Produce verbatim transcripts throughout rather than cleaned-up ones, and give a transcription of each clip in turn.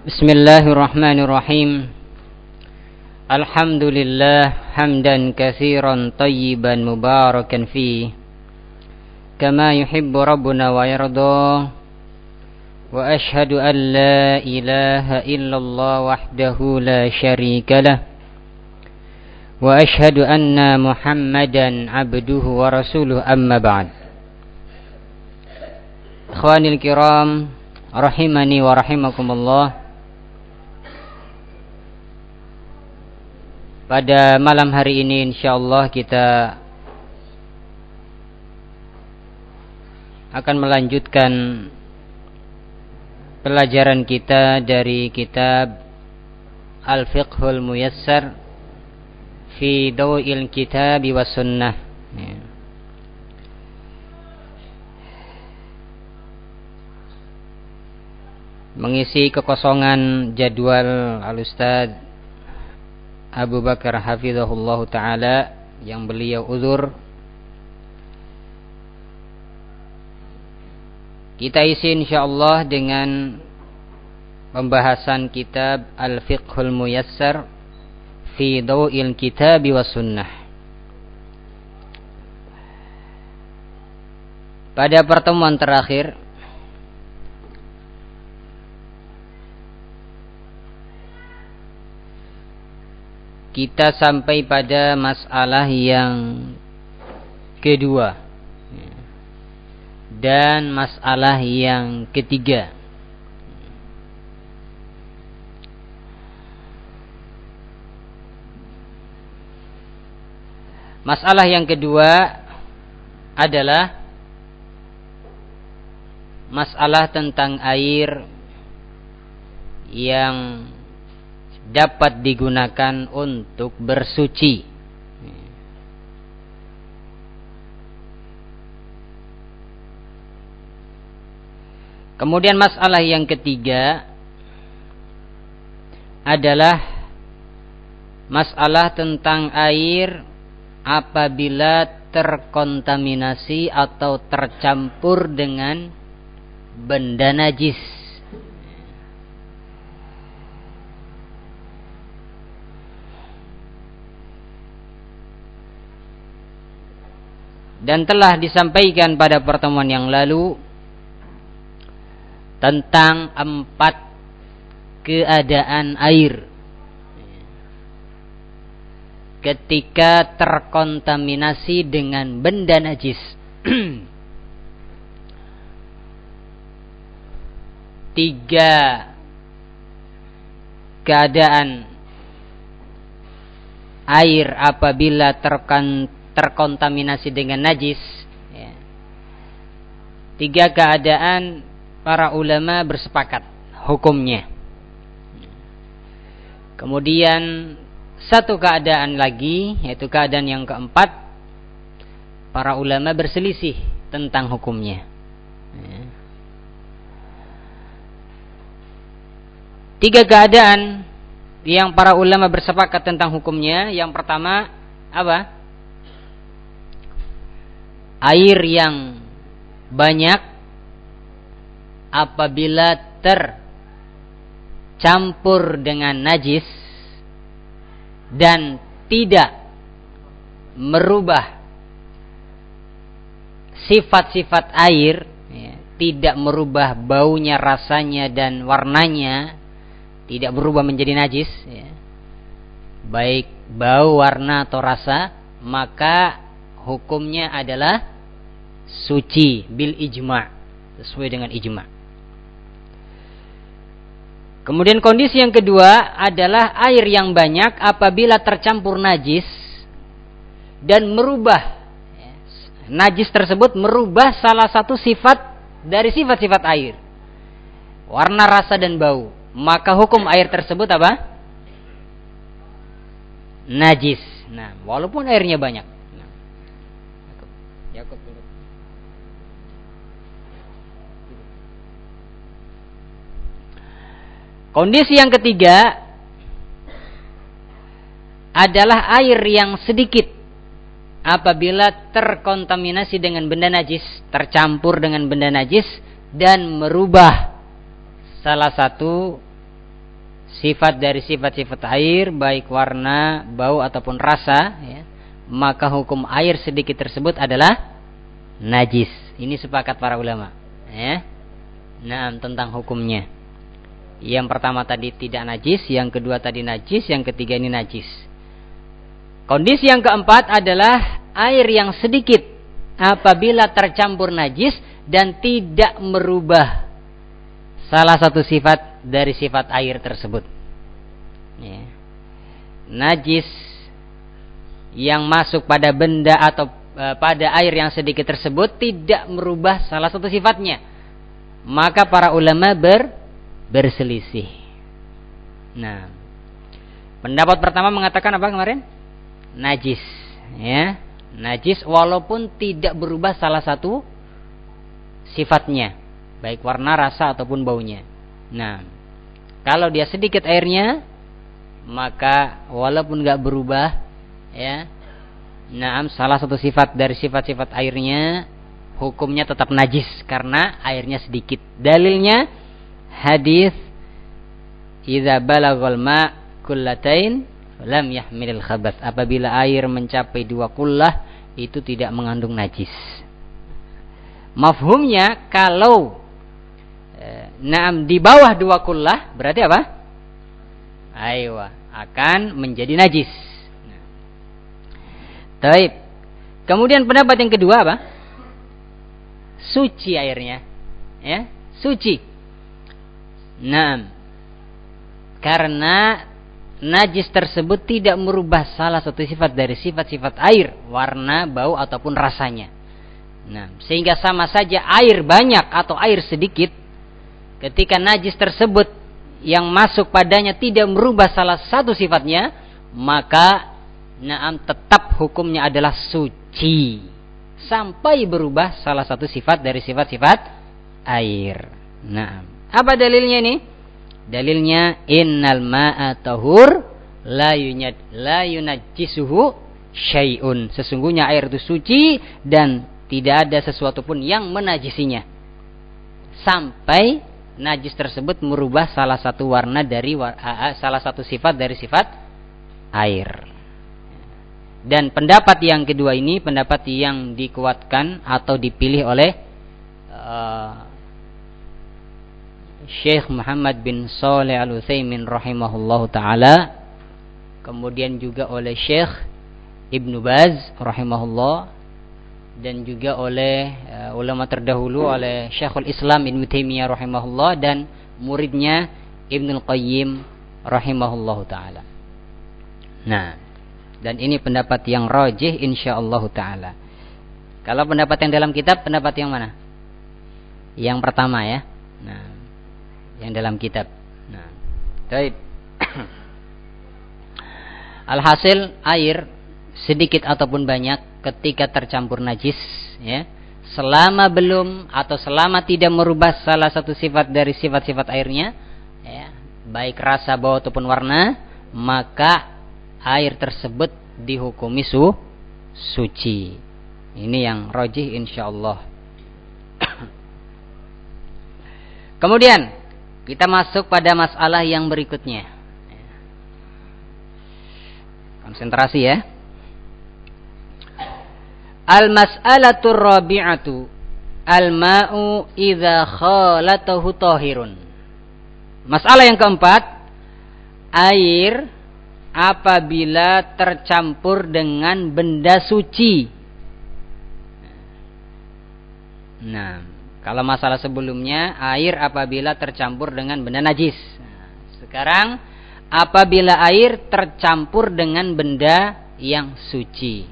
Bismillahirrahmanirrahim. Alhamdulillah hamdan katsiran tayyiban mubarakan fi kama yuhibbu rabbuna wa yarda. Wa ashhadu an la ilaha illallah wahdahu la syarika lah. Wa ashhadu anna Muhammadan abduhu wa rasuluhu, amma ba'd. Ikhwanil kiram, rahimani wa rahimakumullah. Pada malam hari ini insyaallah kita akan melanjutkan pelajaran kita dari kitab Al-Fiqhul Muyassar fi Daw'il Kitab wa Sunnah. Mengisi kekosongan jadwal Al-Ustaz Abu Bakar hafizahullah ta'ala yang beliau uzur, kita isi insyaallah dengan pembahasan kitab Al-Fiqhul Muyassar fi Daw'il Kitab wa Sunnah. Pada pertemuan terakhir kita sampai pada masalah yang kedua dan masalah yang ketiga. Masalah yang kedua adalah masalah tentang air yang dapat digunakan untuk bersuci. Kemudian masalah yang ketiga adalah masalah tentang air apabila terkontaminasi atau tercampur dengan benda najis. Dan telah disampaikan pada pertemuan yang lalu tentang empat keadaan air ketika terkontaminasi dengan benda najis. Tiga keadaan air apabila terkan terkontaminasi dengan najis, ya. Tiga keadaan para ulama bersepakat hukumnya. Kemudian satu keadaan lagi, yaitu keadaan yang keempat, para ulama berselisih tentang hukumnya, ya. Tiga keadaan yang para ulama bersepakat tentang hukumnya. Yang pertama apa? Air yang banyak apabila tercampur dengan najis dan tidak merubah sifat-sifat air, ya, tidak merubah baunya, rasanya dan warnanya, tidak berubah menjadi najis, ya, baik bau, warna atau rasa, maka hukumnya adalah suci bil ijma', sesuai dengan ijma'. Kemudian kondisi yang kedua adalah air yang banyak apabila tercampur najis dan merubah, najis tersebut merubah salah satu sifat dari sifat-sifat air, warna, rasa dan bau, maka hukum air tersebut apa? Najis. Nah, walaupun airnya banyak. Yakub dulu. Kondisi yang ketiga adalah air yang sedikit apabila terkontaminasi dengan benda najis, tercampur dengan benda najis dan merubah salah satu sifat dari sifat-sifat air, baik warna, bau ataupun rasa, ya, maka hukum air sedikit tersebut adalah najis. Ini sepakat para ulama, ya. Nah, tentang hukumnya. Yang pertama tadi tidak najis, yang kedua tadi najis, yang ketiga ini najis. Kondisi yang keempat adalah air yang sedikit apabila tercampur najis dan tidak merubah salah satu sifat dari sifat air tersebut. Ya. Najis yang masuk pada benda atau e, pada air yang sedikit tersebut tidak merubah salah satu sifatnya, maka para ulama ber, berselisih. Nah, pendapat pertama mengatakan apa kemarin? Najis, ya, najis walaupun tidak berubah salah satu sifatnya, baik warna, rasa ataupun baunya. Nah, kalau dia sedikit airnya, maka walaupun nggak berubah, ya, nah, salah satu sifat dari sifat-sifat airnya, hukumnya tetap najis karena airnya sedikit. Dalilnya hadis idza balaghal ma kullatain lam yahmilil khabath. Apabila air mencapai dua kullah itu tidak mengandung najis. Mafhumnya kalau eh, naam di bawah dua kullah berarti apa? Aywa, akan menjadi najis. Nah. Taib. Kemudian pendapat yang kedua apa? Suci airnya, ya, suci. Naam. Karena najis tersebut tidak merubah salah satu sifat dari sifat-sifat air, warna, bau ataupun rasanya. Nah, sehingga sama saja air banyak atau air sedikit, ketika najis tersebut yang masuk padanya tidak merubah salah satu sifatnya, maka naam tetap hukumnya adalah suci sampai berubah salah satu sifat dari sifat-sifat air. Nah, apa dalilnya ini? Dalilnya innal ma'a tahur la yunyad la yunajjisuhu syai'un. Sesungguhnya air itu suci dan tidak ada sesuatu pun yang menajisinya sampai najis tersebut merubah salah satu warna dari salah satu sifat dari sifat air. Dan pendapat yang kedua ini pendapat yang dikuatkan atau dipilih oleh uh, Syekh Muhammad bin Shalih Al-Utsaimin rahimahullahu taala, kemudian juga oleh Syekh Ibnu Baz rahimahullah, dan juga oleh uh, ulama terdahulu oleh Syekhul Islam Ibnu Taimiyah rahimahullah dan muridnya Ibnu Qayyim rahimahullahu taala. Nah, dan ini pendapat yang rajih insyaallah taala. Kalau pendapat yang dalam kitab, pendapat yang mana? Yang pertama, ya. Nah, yang dalam kitab. Nah, baik. Alhasil air sedikit ataupun banyak ketika tercampur najis, ya, selama belum atau selama tidak merubah salah satu sifat dari sifat-sifat airnya, ya, baik rasa, bau ataupun warna, maka air tersebut dihukumi su suci. Ini yang rajih insyaallah. Kemudian kita masuk pada masalah yang berikutnya. Konsentrasi, ya. Al-mas'alatur rabi'atu al-ma'u idza khalatahu tahirun. Masalah yang keempat, air apabila tercampur dengan benda suci. Nah, kalau masalah sebelumnya air apabila tercampur dengan benda najis. Nah, sekarang apabila air tercampur dengan benda yang suci.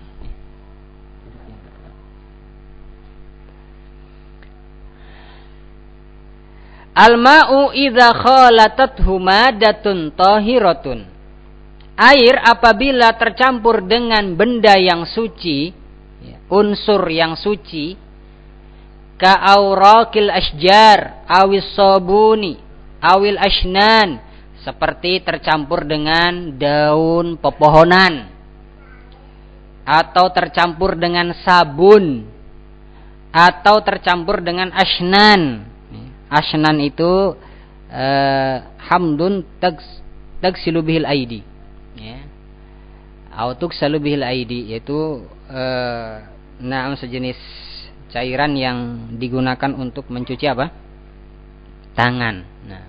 Al-ma'u idza khalatathu madatun tahiratun. Air apabila tercampur dengan benda yang suci, unsur yang suci, ka'aurakil asjar awis sabuni awil ashnan, seperti tercampur dengan daun pepohonan atau tercampur dengan sabun atau tercampur dengan ashnan. Ashnan itu eh, hamdun tagsilu bihil aidi, ya. Au tugsalu bihil aidi, yaitu eh, nah sejenis cairan yang digunakan untuk mencuci apa? Tangan. Nah,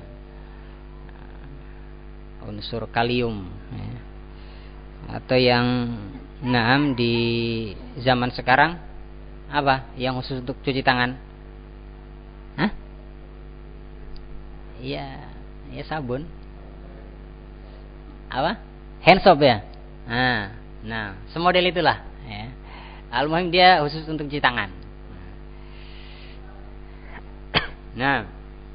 unsur kalium, ya. Atau yang naam di zaman sekarang apa? Yang khusus untuk cuci tangan? Hah? Iya, ya sabun. Apa? Hand soap ya? Nah, nah, semodel itulah, ya. Al-muhim dia khusus untuk cuci tangan. Nah,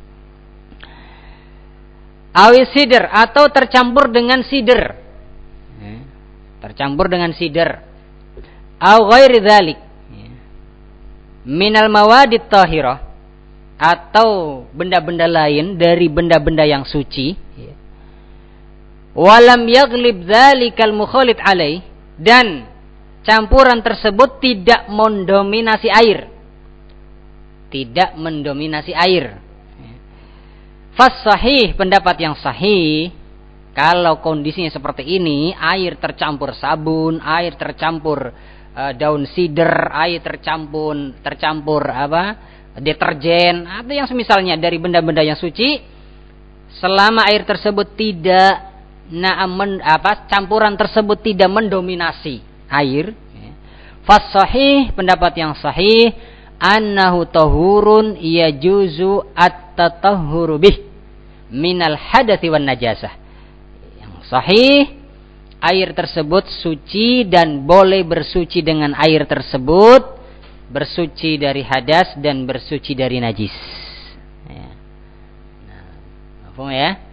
awis sider atau tercampur dengan sider, ya. Tercampur dengan sider. Aw ghairi dzalik, ya. Minal mawadit tahirah, atau benda-benda lain dari benda-benda yang suci, ya. Walam yaglib dzalikal mukhalid alaih, dan campuran tersebut tidak mendominasi air. Tidak mendominasi air. Fas sahih, pendapat yang sahih, kalau kondisinya seperti ini, air tercampur sabun, air tercampur uh, daun sider, air tercampur tercampur apa? deterjen, atau yang semisalnya dari benda-benda yang suci, selama air tersebut tidak Nah, men, apa campuran tersebut tidak mendominasi air, ya. Fas sahih, pendapat yang sahih, annahu tahurun yajuzu at-tatahhuru bih minal hadathi wan najasah. Yang sahih, air tersebut suci dan boleh bersuci dengan air tersebut, bersuci dari hadas dan bersuci dari najis, ya. Nah, paham ya?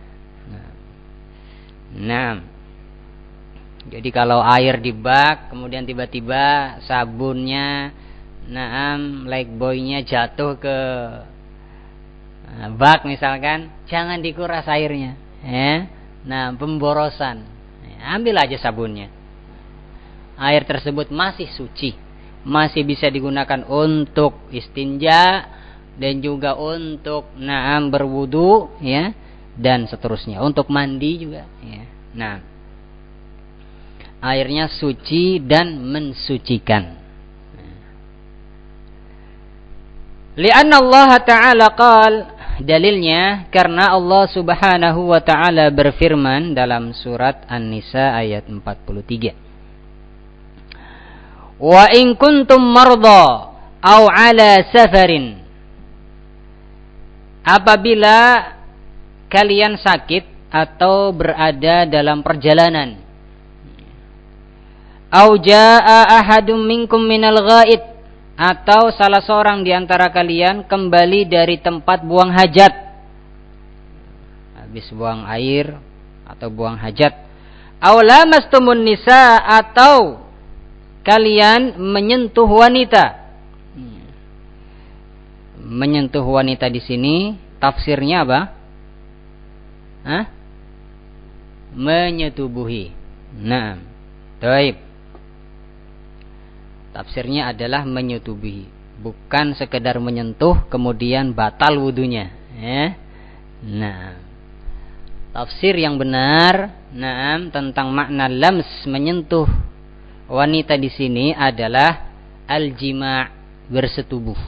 Nah, jadi kalau air di bak, kemudian tiba-tiba sabunnya, naam, lifebuoy-nya jatuh ke bak misalkan, jangan dikuras airnya, ya. Nah, pemborosan, ambil aja sabunnya. Air tersebut masih suci, masih bisa digunakan untuk istinja dan juga untuk naam berwudu, ya. Dan seterusnya, untuk mandi juga, ya. Nah, airnya suci dan mensucikan. Li'anna Allah Ta'ala qal, dalilnya karena Allah Subhanahu wa Ta'ala berfirman dalam surat An-Nisa ayat empat puluh tiga. Wa in kuntum marda aw ala safarin, apabila kalian sakit atau berada dalam perjalanan, au jaa ahadum minkum minal ghaid, atau salah seorang di antara kalian kembali dari tempat buang hajat, habis buang air atau buang hajat, au lamastumun nisa, atau kalian menyentuh wanita. Menyentuh wanita di sini tafsirnya apa? Hah? Menyetubuhi. Nah, baik. Tafsirnya adalah menyetubuhi, bukan sekedar menyentuh kemudian batal wudunya, ya. Nah, tafsir yang benar, nah, tentang makna lams, menyentuh wanita di sini adalah al-jima', bersetubuh.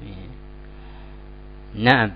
Nah,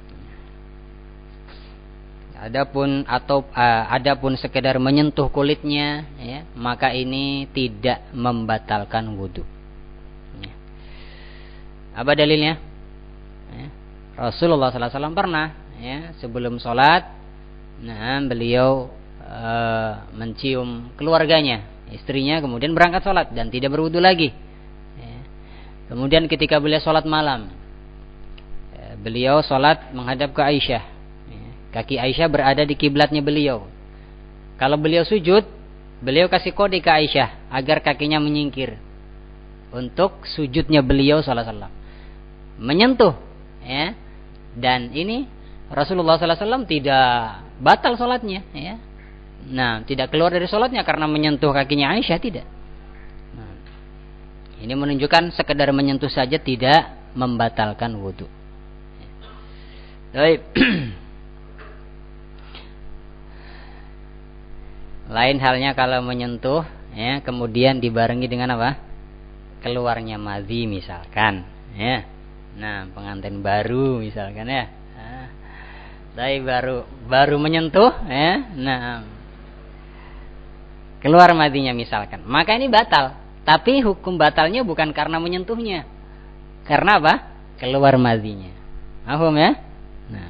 adapun atau uh, adapun sekedar menyentuh kulitnya, ya, maka ini tidak membatalkan wudu. Ya. Apa dalilnya? Ya. Rasulullah sallallahu alaihi wasallam pernah, ya, sebelum sholat, nah, beliau uh, mencium keluarganya, istrinya, kemudian berangkat sholat dan tidak berwudu lagi. Ya. Kemudian ketika beliau sholat malam, ya, beliau sholat menghadap ke Aisyah. Kaki Aisyah berada di kiblatnya beliau. Kalau beliau sujud, beliau kasih kode ke Aisyah agar kakinya menyingkir untuk sujudnya beliau sallallahu alaihi wasallam. Menyentuh, ya. Dan ini Rasulullah sallallahu alaihi wasallam tidak batal salatnya, ya. Nah, tidak keluar dari salatnya karena menyentuh kakinya Aisyah, tidak. Nah, ini menunjukkan sekedar menyentuh saja tidak membatalkan wudu. Baik. Lain halnya kalau menyentuh, ya, kemudian dibarengi dengan apa? Keluarnya madhi misalkan, ya. Nah, pengantin baru misalkan, ya. Nah, dari baru baru menyentuh, ya. Nah, keluar madhinya misalkan, maka ini batal. Tapi hukum batalnya bukan karena menyentuhnya, karena apa? Keluar madhinya. Paham ya? Nah,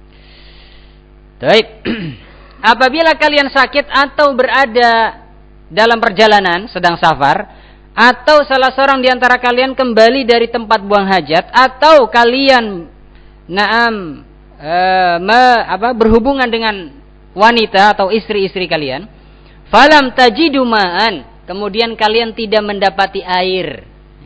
baik. Apabila kalian sakit atau berada dalam perjalanan sedang safar, atau salah seorang di antara kalian kembali dari tempat buang hajat, atau kalian naam e, me, apa, berhubungan dengan wanita atau istri-istri kalian, falam tajidu ma'an, kemudian kalian tidak mendapati air,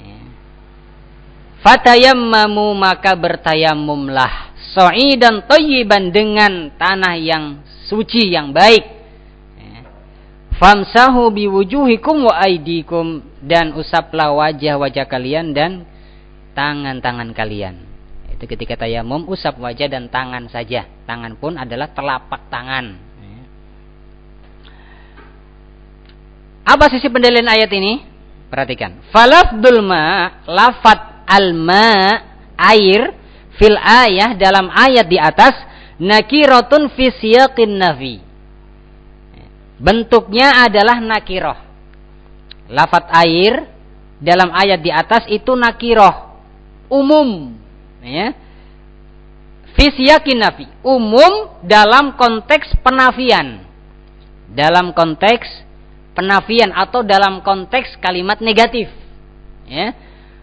fatayammamu, maka bertayamumlah, sha'idan thayyiban, dengan tanah yang suci yang baik, famsahu biwujuhikum wa aidikum, dan usaplah wajah-wajah kalian dan tangan-tangan kalian. Itu ketika tayamum, usap wajah dan tangan saja. Tangan pun adalah telapak tangan. Apa sisi pendalilan ayat ini? Perhatikan. Falafdul ma, lafat al-ma, air, fil ayah, dalam ayat di atas, nakiratun fi siyaqin nafi. Bentuknya adalah nakiroh. Lafat air dalam ayat di atas itu nakiroh, umum, ya. Fi siyaqin nafi, umum dalam konteks penafian. Dalam konteks penafian atau dalam konteks kalimat negatif, ya.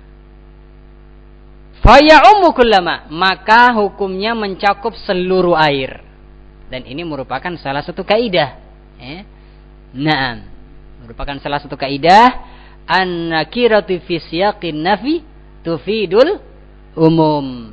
Faya ummu kullama, maka hukumnya mencakup seluruh air. Dan ini merupakan salah satu kaidah, ya. Nah, merupakan salah satu kaidah, an-nakiratu fi siyaqin nafi tufidul umum.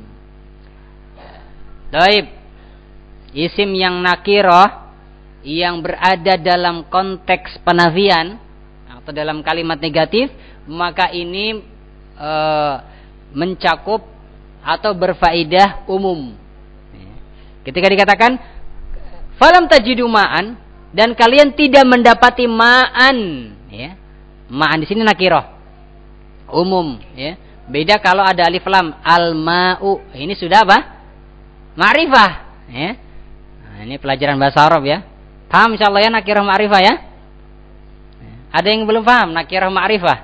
Baik. Isim yang nakirah yang berada dalam konteks penafian atau dalam kalimat negatif, maka ini e, mencakup atau berfaedah umum. Ketika dikatakan falam tajidu ma'an, dan kalian tidak mendapati ma'an, ya. Ma'an di sini nakirah, umum, ya. Beda kalau ada alif lam, al-ma'u, ini sudah apa? Ma'rifah, ya. Nah, ini pelajaran bahasa Arab, ya. Paham insyaallah ya nakirah ma'rifah, ya? Ada yang belum paham nakirah ma'rifah?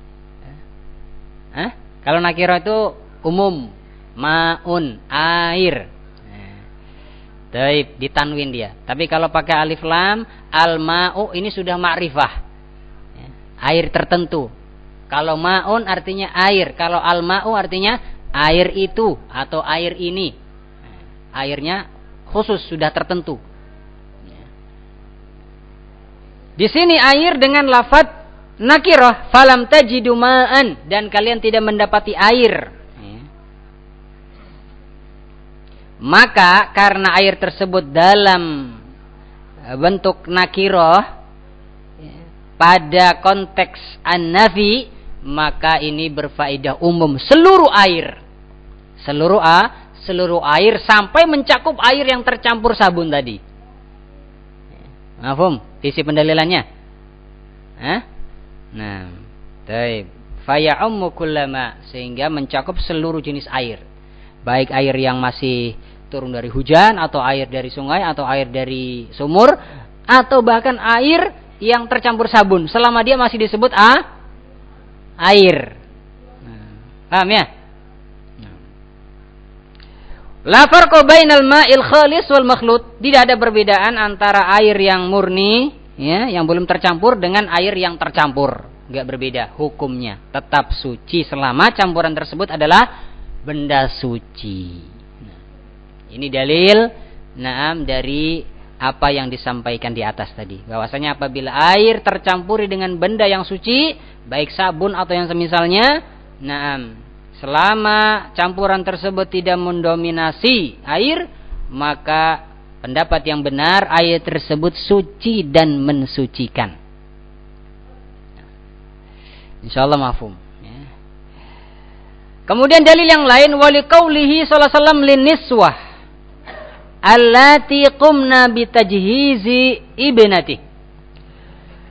Hah? Kalau nakirah itu umum, ma'un, air. Baik, ditanwin dia. Tapi kalau pakai alif lam, al-ma'u, ini sudah ma'rifah, air tertentu. Kalau ma'un artinya air, kalau al-ma'u artinya air itu atau air ini. Airnya khusus, sudah tertentu. Di sini air dengan lafaz nakirah, falam tajidu ma'an, dan kalian tidak mendapati air. Maka karena air tersebut dalam bentuk nakirah pada konteks an-nafi, maka ini berfaedah umum, seluruh air. Seluruh a, seluruh air sampai mencakup air yang tercampur sabun tadi. Mafhum isi pendalilannya? Hah? Nah, baik. Fa ya'ummu kullama, sehingga mencakup seluruh jenis air. Baik air yang masih turun dari hujan, atau air dari sungai, atau air dari sumur, atau bahkan air yang tercampur sabun, selama dia masih disebut a air. Nah, paham ya? La farqa bainal ma'il khalis wal makhlut, tidak ada perbedaan antara air yang murni, ya, yang belum tercampur, dengan air yang tercampur. Enggak berbeda hukumnya, tetap suci selama campuran tersebut adalah benda suci. Nah, ini dalil naam dari apa yang disampaikan di atas tadi, bahwasanya apabila air tercampuri dengan benda yang suci, baik sabun atau yang semisalnya, naam, selama campuran tersebut tidak mendominasi air, maka pendapat yang benar air tersebut suci dan mensucikan. Insyaallah mafhum. Kemudian dalil yang lain, wali qaulihi sallallahu alaihi wasallam liniswah allati qumna bitajhizi ibnati.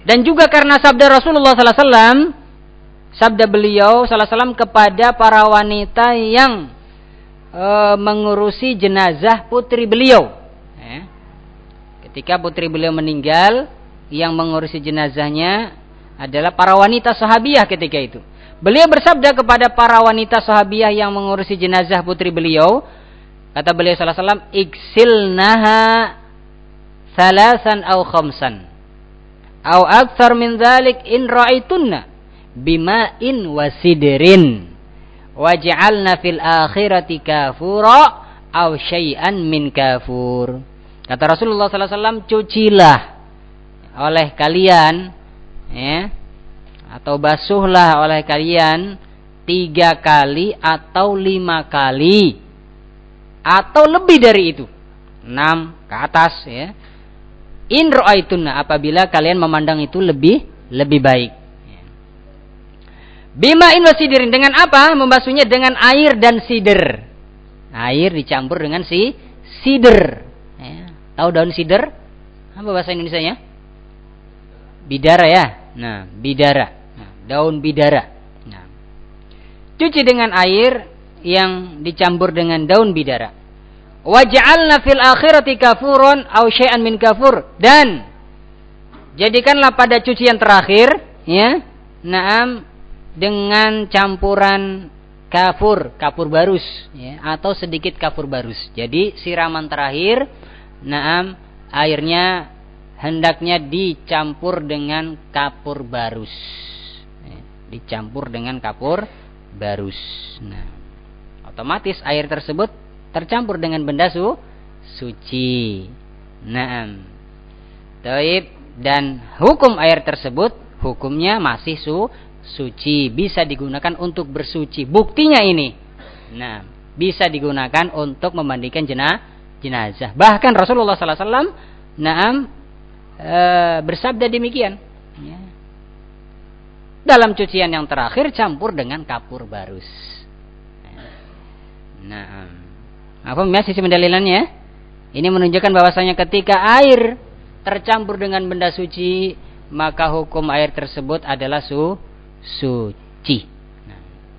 Dan juga karena sabda Rasulullah sallallahu alaihi wasallam, sabda beliau sallallahu alaihi wasallam kepada para wanita yang e, mengurusi jenazah putri beliau. Ya. Ketika putri beliau meninggal, yang mengurusi jenazahnya adalah para wanita sahabiyah ketika itu. Beliau bersabda kepada para wanita sahabiyah yang mengurusi jenazah putri beliau, kata beliau sallallahu alaihi wasallam, "Iksilnaha salasan aw khamsan aw aktsar min dzalik in ra'aitunna bima'in wasidrin waj'alna fil akhirati kafura aw syai'an min kafur." Kata Rasulullah sallallahu alaihi wasallam, cucilah oleh kalian, ya, atau basuhlah oleh kalian tiga kali atau lima kali atau lebih dari itu, enam ke atas, ya. In ra'aitunna, apabila kalian memandang itu lebih lebih baik. Bima'in wasidirin, dengan apa membasuhnya? Dengan air dan sider. Air dicampur dengan si sider. Ya. Tahu daun sider? Apa bahasa Indonesianya? Bidara, ya. Nah, bidara. Nah, daun bidara. Nah. Cuci dengan air yang dicampur dengan daun bidara. Waj'alna fil akhirati kafurun aw syai'an min kafur, dan jadikanlah pada cucian terakhir, ya, na'am, dengan campuran kafur, kafur barus, ya, atau sedikit kafur barus. Jadi siraman terakhir, na'am, airnya hendaknya dicampur dengan kapur barus, ya, dicampur dengan kapur barus. Nah, otomatis air tersebut tercampur dengan benda su, suci. Naam. Taib, dan hukum air tersebut hukumnya masih su, suci, bisa digunakan untuk bersuci. Buktinya ini. Nah, bisa digunakan untuk memandikan jena, jenazah. Bahkan Rasulullah sallallahu alaihi wasallam, naam, e, bersabda demikian. Ya. Dalam cucian yang terakhir campur dengan kapur barus. Naam. Apa ya sisi pendalilannya? Ini menunjukkan bahwasanya ketika air tercampur dengan benda suci, maka hukum air tersebut adalah su, suci. Nah,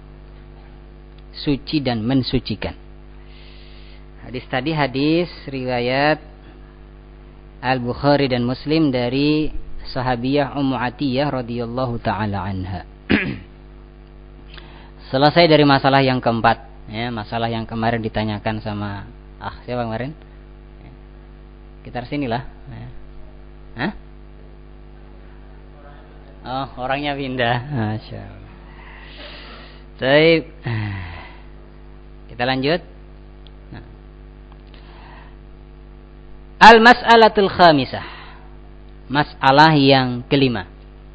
suci dan mensucikan. Hadis tadi hadis riwayat Al-Bukhari dan Muslim dari sahabiyah Ummu Atiyah radhiyallahu taala anha. Selesai dari masalah yang keempat. Ya, masalah yang kemarin ditanyakan sama ah siapa kemarin? Ya. Sekitar sinilah. Ya. Hah? Oh, orangnya pindah. Masya Allah. Baik. Kita lanjut. Nah. Al-mas'alatul khamisah. Masalah yang kelima.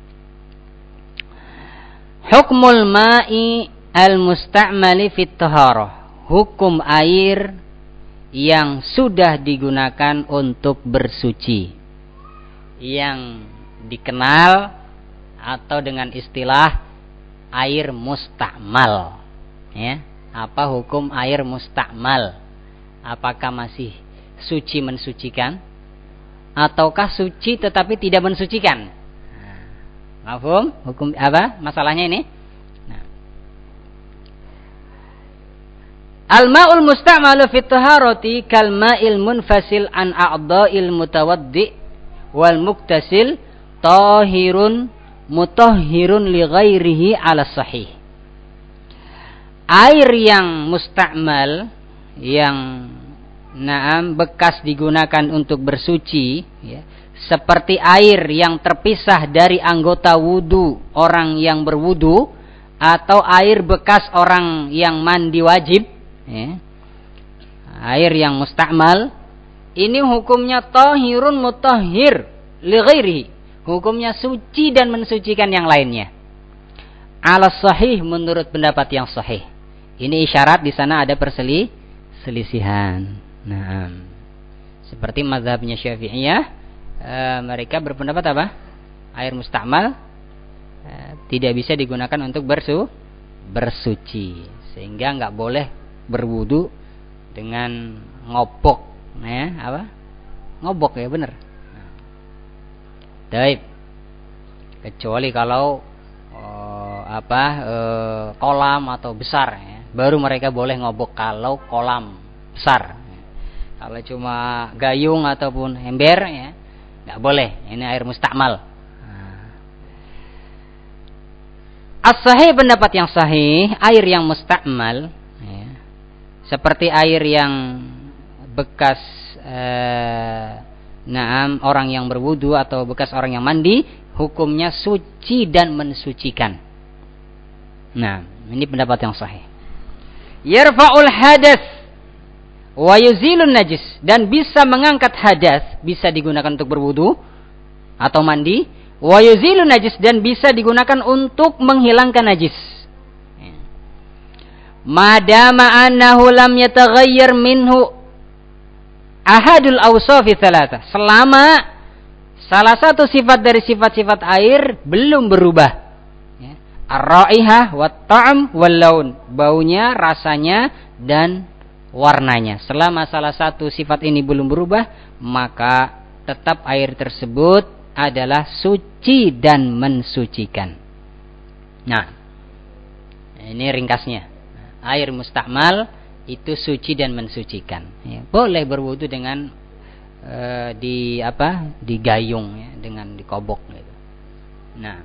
Hukmul ma'i al-musta'mali fit taharah, hukum air yang sudah digunakan untuk bersuci, yang dikenal atau dengan istilah air musta'mal, ya. Apa hukum air musta'mal? Apakah masih suci mensucikan ataukah suci tetapi tidak mensucikan? Nah, mafhum? Hukum apa masalahnya ini? Al-ma'ul musta'malu fit taharati kal ma'il munfasil an a'dha'il mutawaddi wal muktasil tahirun mutahhirun li ghairihi 'ala sahih. Air yang musta'mal, yang na'am bekas digunakan untuk bersuci, ya, seperti air yang terpisah dari anggota wudu orang yang berwudu atau air bekas orang yang mandi wajib. Ya. Air yang musta'mal ini hukumnya tahirun mutahhir li ghairihi, hukumnya suci dan mensucikan yang lainnya. Ala sahih, menurut pendapat yang sahih. Ini isyarat di sana ada perselisihan. Nah, seperti mazhabnya Syafi'iyah, e, mereka berpendapat apa? Air musta'mal e, tidak bisa digunakan untuk bersu bersuci, sehingga enggak boleh berwudu dengan ngobok, ya, apa? Ngobok, ya, benar. Baik. kecuali kalau uh, apa uh, kolam atau besar ya. Baru mereka boleh ngobok kalau kolam besar. Kalau cuma gayung ataupun ember ya nggak boleh. Ini air mustakmal. As-sahih, pendapat yang sahih, air yang mustakmal ya, seperti air yang bekas eh, naam orang yang berwudu atau bekas orang yang mandi, hukumnya suci dan mensucikan. Nah, ini pendapat yang sahih. Yarfa'ul hadas wa yuzilun najis, dan bisa mengangkat hadas, bisa digunakan untuk berwudu atau mandi, wa yuzilun najis, dan bisa digunakan untuk menghilangkan najis. Madama annahu lam yataghayyar minhu ahadul awsafi thalatha, selama salah satu sifat dari sifat-sifat air belum berubah. Ar-raihah wat ta'am wal laun, baunya, rasanya dan warnanya. Selama salah satu sifat ini belum berubah, maka tetap air tersebut adalah suci dan mensucikan. Nah, ini ringkasnya. Air mustakmal itu suci dan mensucikan. Ya, boleh berwudu dengan e, di apa? Di gayung ya, dengan dikobok gitu. Nah,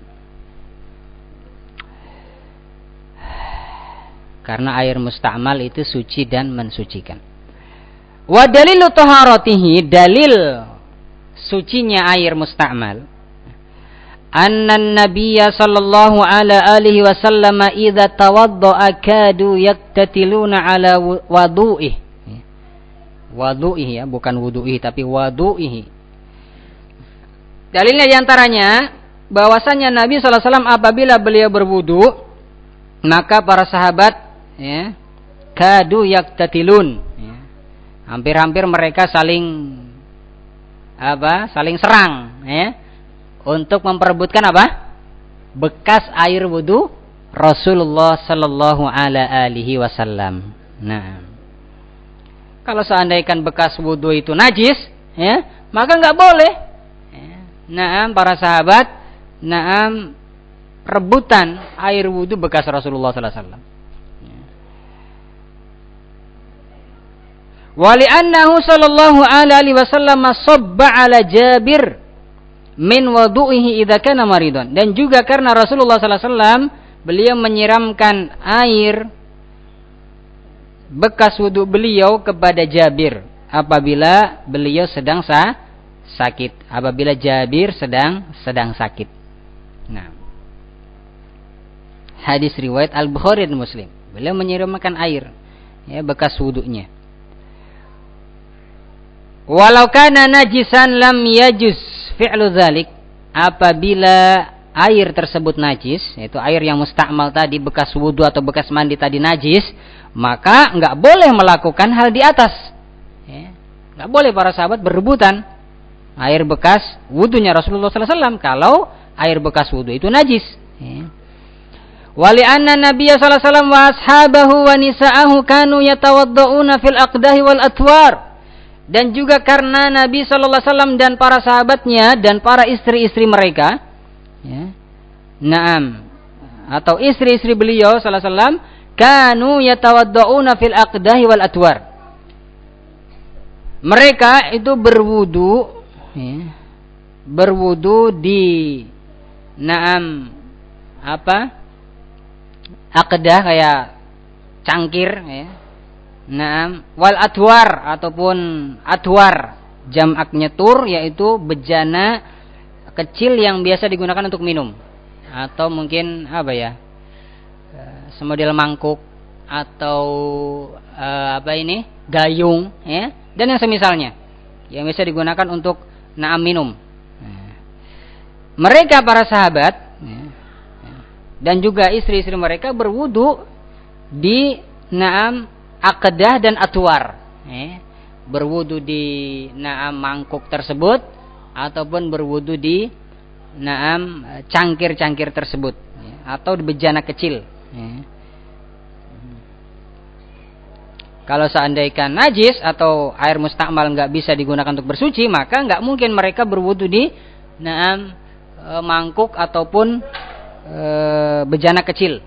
karena air mustakmal itu suci dan mensucikan. Wa dalilu taharatihi, dalil sucinya air mustakmal, anna nabiyya sallallahu ala alihi wasallam idza tawaddaa kadu yaktatiluna ala wudu'ihi. Wudu'ihi ya, bukan wudu'ihi tapi wudu'ihi. Dalilnya diantaranya bahwasanya Nabi sallallahu alaihi wasallam apabila beliau berwudu, maka para sahabat ya, kadu yaktatilun ya, hampir-hampir mereka saling apa? Saling serang ya, untuk memperebutkan apa? Bekas air wudu Rasulullah sallallahu alaihi wasallam. Nah, kalau seandainya bekas wudu itu najis ya, maka enggak boleh ya. Nah, para sahabat naam rebutan air wudu bekas Rasulullah sallallahu alaihi wasallam. Wali annahu sallallahu alaihi wasallam sabba ala Jabir min wudu'ihi idza kana maridun, dan juga karena Rasulullah sallallahu alaihi wasallam beliau menyiramkan air bekas wudu beliau kepada Jabir apabila beliau sedang sa sakit, apabila Jabir sedang sedang sakit. Nah, hadis riwayat Al-Bukhari dan Muslim, beliau menyiramkan air ya bekas wudunya. Walau kana najisan lam yajuz fi'lu dzalik, apabila air tersebut najis, yaitu air yang mustakmal tadi, bekas wudu atau bekas mandi tadi najis, maka enggak boleh melakukan hal di atas ya. Enggak boleh para sahabat berebutan air bekas wudunya Rasulullah sallallahu alaihi wasallam kalau air bekas wudu itu najis ya. Wali anna nabiyya sallallahu alaihi wasallam wa ashabahu wa nisa'ahu kanu yatawadda'una fil aqdahi wal atwar, dan juga karena Nabi sallallahu alaihi wasallam dan para sahabatnya dan para istri-istri mereka ya, naam, atau istri-istri beliau sallallahu alaihi wasallam, kanu yatawadda'una fil aqdahi wal atwar, mereka itu berwudu ya, berwudu di naam apa? Aqdah kayak cangkir ya. Naam, wal atwar ataupun atwar jam'aknya tur, yaitu bejana kecil yang biasa digunakan untuk minum, atau mungkin apa ya, semodel mangkuk atau uh, apa ini gayung ya, dan yang semisalnya yang biasa digunakan untuk naam minum. Mereka para sahabat ya, dan juga istri-istri mereka berwudu di naam aqdah dan atwar eh, berwudu di naam mangkuk tersebut ataupun berwudu di naam cangkir-cangkir tersebut eh, atau di bejana kecil eh. Kalau seandainya najis atau air mustakmal enggak bisa digunakan untuk bersuci, maka enggak mungkin mereka berwudu di naam e, mangkuk ataupun e, bejana kecil.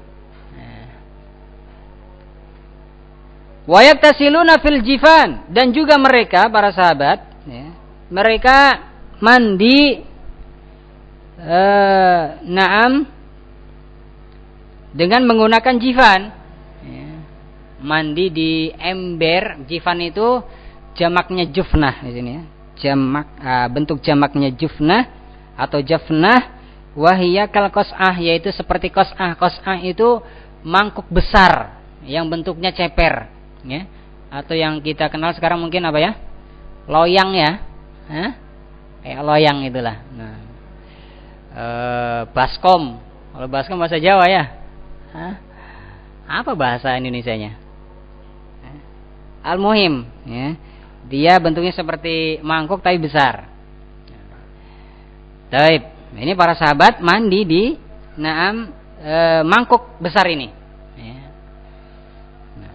Wa yaktasiluna fil jifan, dan juga mereka para sahabat ya, mereka mandi e, naam dengan menggunakan jifan ya. Mandi di ember. Jifan itu jamaknya jufnah di sini ya. Jamak uh, bentuk jamaknya jufnah atau jafnah, wahiyya kal qas'ah, yaitu seperti qas'ah. Qas'ah itu mangkuk besar yang bentuknya ceper ya, atau yang kita kenal sekarang mungkin apa ya? Loyang ya. Hah? Kayak loyang itulah. Nah. E, baskom. Kalau baskom bahasa Jawa ya. Hah? Apa bahasa Indonesianya? Al-muhim ya. Dia bentuknya seperti mangkuk tapi besar. Taib. Ini para sahabat mandi di naam e, mangkuk besar ini. Ya. Nah.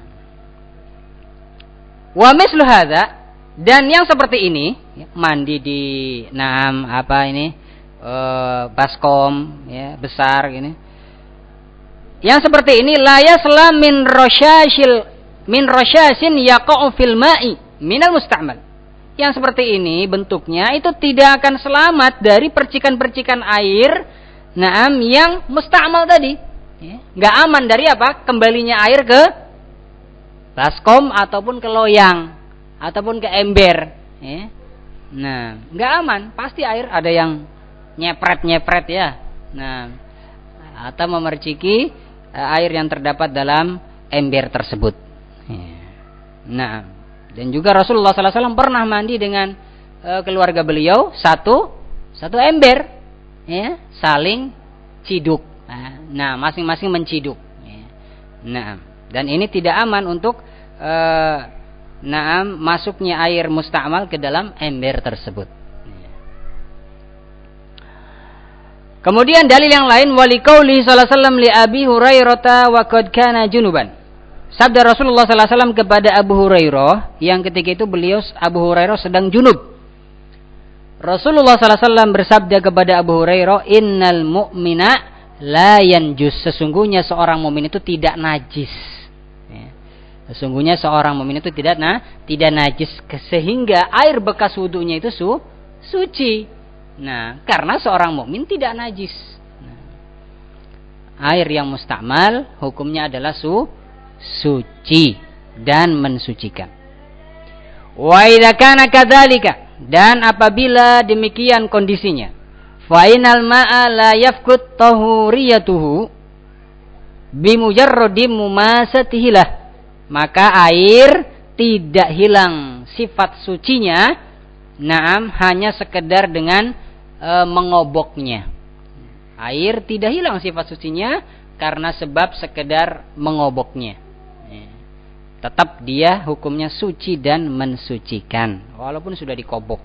Wa mislu hadza, dan yang seperti ini ya, mandi di naam apa ini e, baskom ya, besar gini. Yang seperti ini la yaslam min rasyashil min rasyasin yaqa'u fil ma'i minal musta'mal. Yang seperti ini bentuknya itu tidak akan selamat dari percikan-percikan air naam yang musta'mal tadi. Ya, enggak aman dari apa? Kembalinya air ke baskom ataupun ke loyang ataupun ke ember ya. Nah, enggak aman, pasti air ada yang nyepret-nyepret ya. Nah, atau memerciki air yang terdapat dalam ember tersebut. Nah, dan juga Rasulullah sallallahu alaihi wasallam pernah mandi dengan e, keluarga beliau satu satu ember, ya, saling ciduk. Nah, masing-masing menciduk. Nah, dan ini tidak aman untuk e, nah masuknya air musta'mal ke dalam ember tersebut. Kemudian dalil yang lain, wali qauli sallallahu alaihi wasallam li Abi Hurairah wa qad kana junuban. Sabda Rasulullah sallallahu alaihi wasallam kepada Abu Hurairah yang ketika itu beliau Abu Hurairah sedang junub. Rasulullah sallallahu alaihi wasallam bersabda kepada Abu Hurairah, "Innal mu'mina la yanjus." Sesungguhnya seorang mukmin itu tidak najis. Ya. Sesungguhnya seorang mukmin itu tidak nah, tidak najis sehingga air bekas wudunya itu su, suci. Nah, karena seorang mukmin tidak najis. Nah, air yang musta'mal hukumnya adalah su suci dan mensucikan. Wa idza kana kadzalika, dan apabila demikian kondisinya, fa inal ma'a la yafqut tahuriyatuhu bimujarradi mumasatihilah, maka air tidak hilang sifat sucinya, naam, hanya sekedar dengan e, mengoboknya. Air tidak hilang sifat sucinya karena sebab sekedar mengoboknya. Tetap dia hukumnya suci dan mensucikan walaupun sudah dikobok.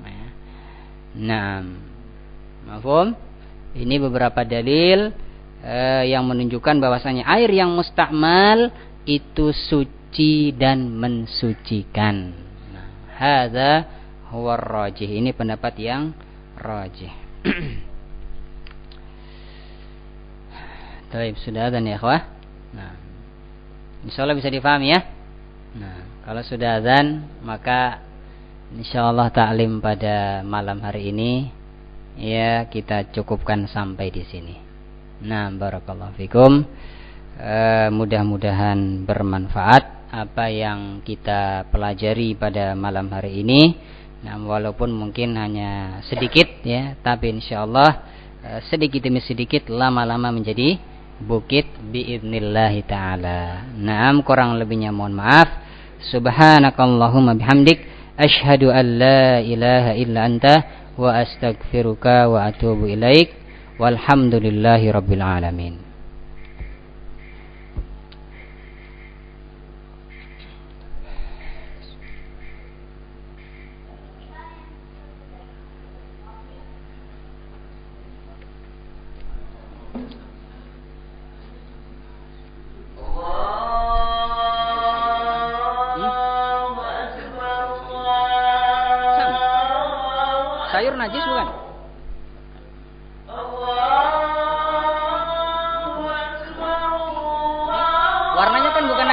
Nah, mafhum? Ini beberapa dalil eh, yang menunjukkan bahwasanya air yang musta'mal itu suci dan mensucikan. Nah, hadza huwa rajih. Ini pendapat yang rajih. Baik, sudah dan ya ikhwah. Nah, insyaallah bisa difahami ya. Nah, kalau sudah azan maka insyaallah ta'lim pada malam hari ini ya kita cukupkan sampai di sini. Nah, barakallahu fikum. E, mudah-mudahan bermanfaat apa yang kita pelajari pada malam hari ini. Nah, walaupun mungkin hanya sedikit ya, tapi insyaallah e, sedikit demi sedikit lama-lama menjadi bukit biidznillah ta'ala. Naam, kurang lebihnya mohon maaf. Subhanakallahumma bihamdik asyhadu an la ilaha illa anta wa astaghfiruka wa atubu ilaik. Walhamdulillahi rabbil alamin. Sayur najis bukan?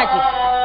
wabarakatuh.